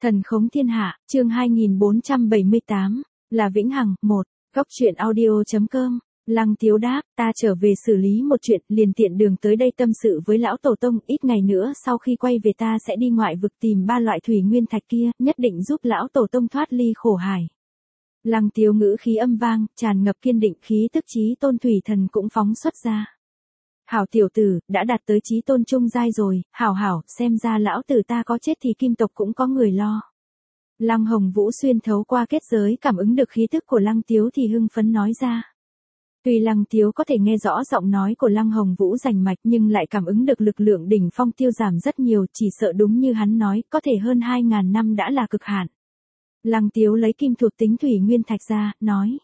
Thần khống thiên hạ, chương 2478, là vĩnh hằng, 1, góc truyện audio.com, Lăng Tiếu đáp, ta trở về xử lý một chuyện, liền tiện đường tới đây tâm sự với lão tổ tông, ít ngày nữa sau khi quay về ta sẽ đi ngoại vực tìm 3 loại thủy nguyên thạch kia, nhất định giúp lão tổ tông thoát ly khổ hải. Lăng Tiếu ngữ khí âm vang, tràn ngập kiên định, khí tức chí tôn thủy thần cũng phóng xuất ra. Hảo tiểu tử, đã đạt tới chí tôn trung giai rồi, hảo, xem ra lão tử ta có chết thì kim tộc cũng có người lo. Lăng Hồng Vũ xuyên thấu qua kết giới cảm ứng được khí tức của Lăng Tiếu thì hưng phấn nói ra. Tuy Lăng Tiếu có thể nghe rõ giọng nói của Lăng Hồng Vũ rành mạch nhưng lại cảm ứng được lực lượng đỉnh phong tiêu giảm rất nhiều, chỉ sợ đúng như hắn nói, có thể hơn 2.000 năm đã là cực hạn. Lăng Tiếu lấy kim thuộc tính thủy nguyên thạch ra, nói.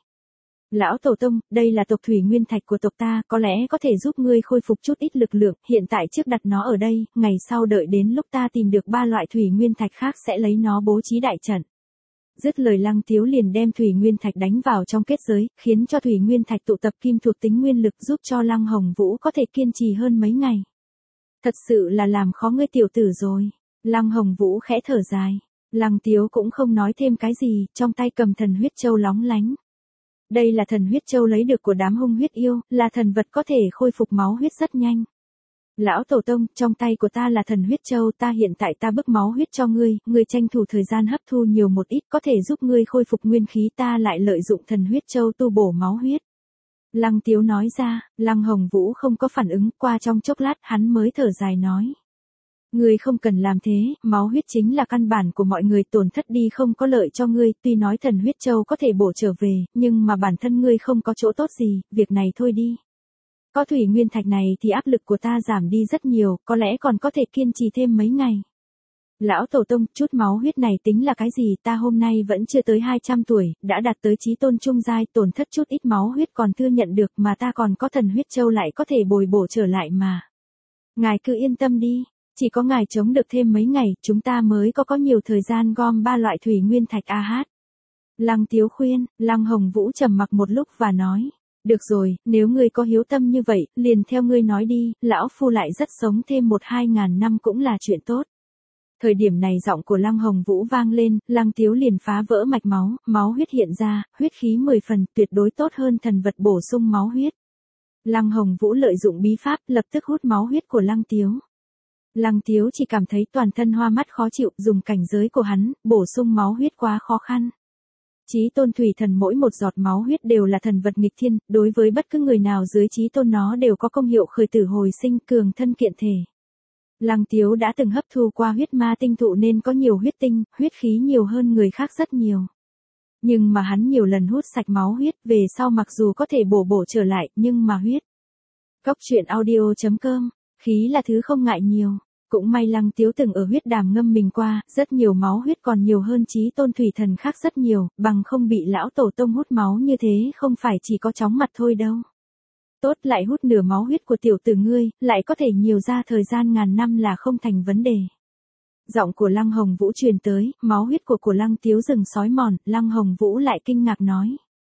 Lão tổ tông, đây là tộc thủy nguyên thạch của tộc ta, có lẽ có thể giúp ngươi khôi phục chút ít lực lượng, hiện tại trước đặt nó ở đây, ngày sau đợi đến lúc ta tìm được 3 loại thủy nguyên thạch khác sẽ lấy nó bố trí đại trận. Dứt lời Lăng Tiếu liền đem thủy nguyên thạch đánh vào trong kết giới, khiến cho thủy nguyên thạch tụ tập kim thuộc tính nguyên lực giúp cho Lăng Hồng Vũ có thể kiên trì hơn mấy ngày. Thật sự là làm khó ngươi tiểu tử rồi. Lăng Hồng Vũ khẽ thở dài. Lăng Tiếu cũng không nói thêm cái gì, trong tay cầm thần huyết châu lóng lánh. Đây là thần huyết châu lấy được của đám hung huyết yêu, là thần vật có thể khôi phục máu huyết rất nhanh. Lão tổ tông, trong tay của ta là thần huyết châu, ta hiện tại ta bức máu huyết cho ngươi, ngươi tranh thủ thời gian hấp thu nhiều một ít có thể giúp ngươi khôi phục nguyên khí, ta lại lợi dụng thần huyết châu tu bổ máu huyết. Lăng Tiếu nói ra, Lăng Hồng Vũ không có phản ứng, qua trong chốc lát hắn mới thở dài nói. Ngươi không cần làm thế, máu huyết chính là căn bản của mọi người, tổn thất đi không có lợi cho ngươi, tuy nói thần huyết châu có thể bổ trở về, nhưng mà bản thân ngươi không có chỗ tốt gì, việc này thôi đi. Có thủy nguyên thạch này thì áp lực của ta giảm đi rất nhiều, có lẽ còn có thể kiên trì thêm mấy ngày. Lão tổ tông, chút máu huyết này tính là cái gì, ta hôm nay vẫn chưa tới 200 tuổi, đã đạt tới chí tôn trung giai, tổn thất chút ít máu huyết còn thừa nhận được mà ta còn có thần huyết châu lại có thể bồi bổ trở lại mà. Ngài cứ yên tâm đi. Chỉ có ngài chống được thêm mấy ngày, chúng ta mới có nhiều thời gian gom 3 loại thủy nguyên thạch AH. Lăng Tiếu khuyên, Lăng Hồng Vũ trầm mặc một lúc và nói, được rồi, nếu ngươi có hiếu tâm như vậy, liền theo ngươi nói đi, lão phu lại rất sống thêm 1-2 ngàn năm cũng là chuyện tốt. Thời điểm này giọng của Lăng Hồng Vũ vang lên, Lăng Tiếu liền phá vỡ mạch máu, máu huyết hiện ra, huyết khí 10 phần, tuyệt đối tốt hơn thần vật bổ sung máu huyết. Lăng Hồng Vũ lợi dụng bí pháp, lập tức hút máu huyết của Lăng Tiếu. Lăng Tiếu chỉ cảm thấy toàn thân hoa mắt khó chịu, dùng cảnh giới của hắn, bổ sung máu huyết quá khó khăn. Chí tôn thủy thần mỗi một giọt máu huyết đều là thần vật nghịch thiên, đối với bất cứ người nào dưới chí tôn nó đều có công hiệu khởi tử hồi sinh, cường thân kiện thể. Lăng Tiếu đã từng hấp thu qua huyết ma tinh thụ nên có nhiều huyết tinh, huyết khí nhiều hơn người khác rất nhiều. Nhưng mà hắn nhiều lần hút sạch máu huyết, về sau mặc dù có thể bổ trở lại, nhưng mà huyết. Góc truyện audio.com, khí là thứ không ngại nhiều. Cũng may Lăng Tiếu từng ở huyết đàm ngâm mình qua, rất nhiều máu huyết còn nhiều hơn chí tôn thủy thần khác rất nhiều, bằng không bị lão tổ tông hút máu như thế không phải chỉ có chóng mặt thôi đâu. Tốt, lại hút nửa máu huyết của tiểu tử ngươi, lại có thể nhiều ra thời gian ngàn năm là không thành vấn đề. Giọng của Lăng Hồng Vũ truyền tới, máu huyết của Lăng Tiếu dừng sói mòn, Lăng Hồng Vũ lại kinh ngạc nói.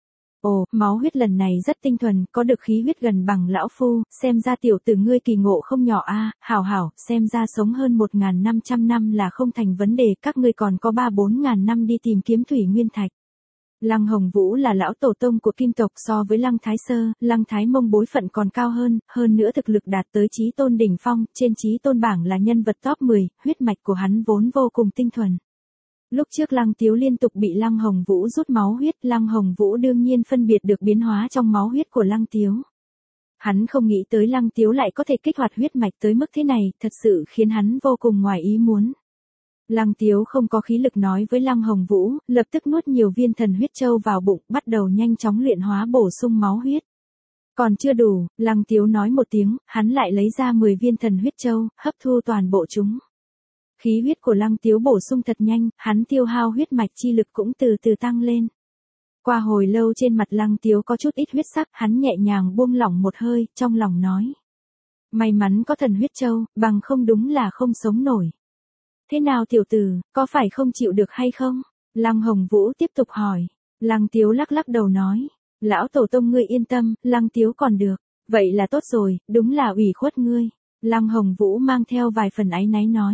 Ồ, máu huyết lần này rất tinh thuần, có được khí huyết gần bằng lão phu, xem ra tiểu tử ngươi kỳ ngộ không nhỏ a, hảo, xem ra sống hơn 1.500 năm là không thành vấn đề, các ngươi còn có 3-4 ngàn năm đi tìm kiếm thủy nguyên thạch. Lăng Hồng Vũ là lão tổ tông của kim tộc, so với Lăng Thái Sơ, Lăng Thái Mông bối phận còn cao hơn nữa thực lực đạt tới chí tôn đỉnh phong, trên chí tôn bảng là nhân vật top 10, huyết mạch của hắn vốn vô cùng tinh thuần. Lúc trước Lăng Tiếu liên tục bị Lăng Hồng Vũ rút máu huyết, Lăng Hồng Vũ đương nhiên phân biệt được biến hóa trong máu huyết của Lăng Tiếu. Hắn không nghĩ tới Lăng Tiếu lại có thể kích hoạt huyết mạch tới mức thế này, thật sự khiến hắn vô cùng ngoài ý muốn. Lăng Tiếu không có khí lực nói với Lăng Hồng Vũ, lập tức nuốt nhiều viên thần huyết châu vào bụng, bắt đầu nhanh chóng luyện hóa bổ sung máu huyết. Còn chưa đủ, Lăng Tiếu nói một tiếng, hắn lại lấy ra 10 viên thần huyết châu, hấp thu toàn bộ chúng. Khí huyết của Lăng Tiếu bổ sung thật nhanh, hắn tiêu hao huyết mạch chi lực cũng từ từ tăng lên. Qua hồi lâu trên mặt Lăng Tiếu có chút ít huyết sắc, hắn nhẹ nhàng buông lỏng một hơi, trong lòng nói. May mắn có thần huyết châu, bằng không đúng là không sống nổi. Thế nào tiểu tử, có phải không chịu được hay không? Lăng Hồng Vũ tiếp tục hỏi. Lăng Tiếu lắc đầu nói. Lão tổ tông ngươi yên tâm, Lăng Tiếu còn được. Vậy là tốt rồi, đúng là ủy khuất ngươi. Lăng Hồng Vũ mang theo vài phần áy náy nói.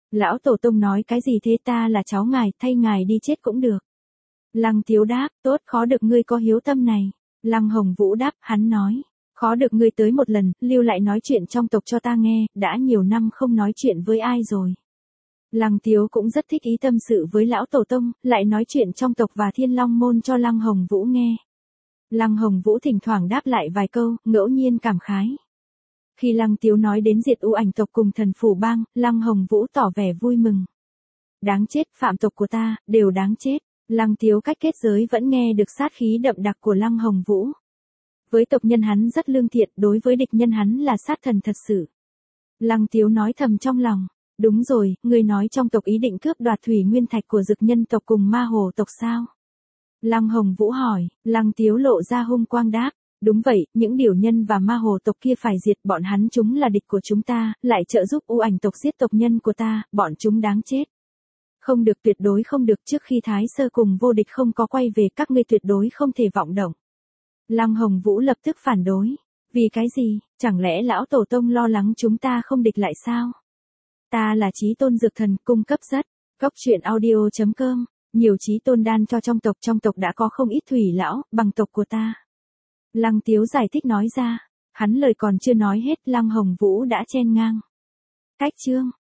Lão tổ tông nói cái gì thế, ta là cháu ngài, thay ngài đi chết cũng được. Lăng Tiếu đáp, tốt, khó được ngươi có hiếu tâm này. Lăng Hồng Vũ đáp, hắn nói, khó được ngươi tới một lần, lưu lại nói chuyện trong tộc cho ta nghe, đã nhiều năm không nói chuyện với ai rồi. Lăng Tiếu cũng rất thích ý tâm sự với lão tổ tông, lại nói chuyện trong tộc và Thiên Long môn cho Lăng Hồng Vũ nghe. Lăng Hồng Vũ thỉnh thoảng đáp lại vài câu, ngẫu nhiên cảm khái. Khi Lăng Tiếu nói đến diệt U Ảnh tộc cùng Thần Phủ Bang, Lăng Hồng Vũ tỏ vẻ vui mừng. Đáng chết, phạm tộc của ta, đều đáng chết. Lăng Tiếu cách kết giới vẫn nghe được sát khí đậm đặc của Lăng Hồng Vũ. Với tộc nhân hắn rất lương thiện, đối với địch nhân hắn là sát thần thật sự. Lăng Tiếu nói thầm trong lòng, đúng rồi, ngươi nói trong tộc ý định cướp đoạt thủy nguyên thạch của Dực Nhân tộc cùng Ma Hồ tộc sao? Lăng Hồng Vũ hỏi, Lăng Tiếu lộ ra hung quang đáp, đúng vậy, những điểu nhân và Ma Hồ tộc kia phải diệt, bọn hắn chúng là địch của chúng ta, lại trợ giúp U Ảnh tộc giết tộc nhân của ta, bọn chúng đáng chết. Không được, tuyệt đối không được, trước khi Thái Sơ cùng vô địch không có quay về, các ngươi tuyệt đối không thể vọng động. Lăng Hồng Vũ lập tức phản đối. Vì cái gì, chẳng lẽ lão tổ tông lo lắng chúng ta không địch lại sao? Ta là Chí Tôn Dược Thần, cung cấp rất. Góc truyện audio.com, nhiều Chí Tôn đan cho trong tộc đã có không ít thủy lão, bằng tộc của ta. Lăng Tiếu giải thích nói ra, hắn lời còn chưa nói hết, Lăng Hồng Vũ đã chen ngang. Cách chương.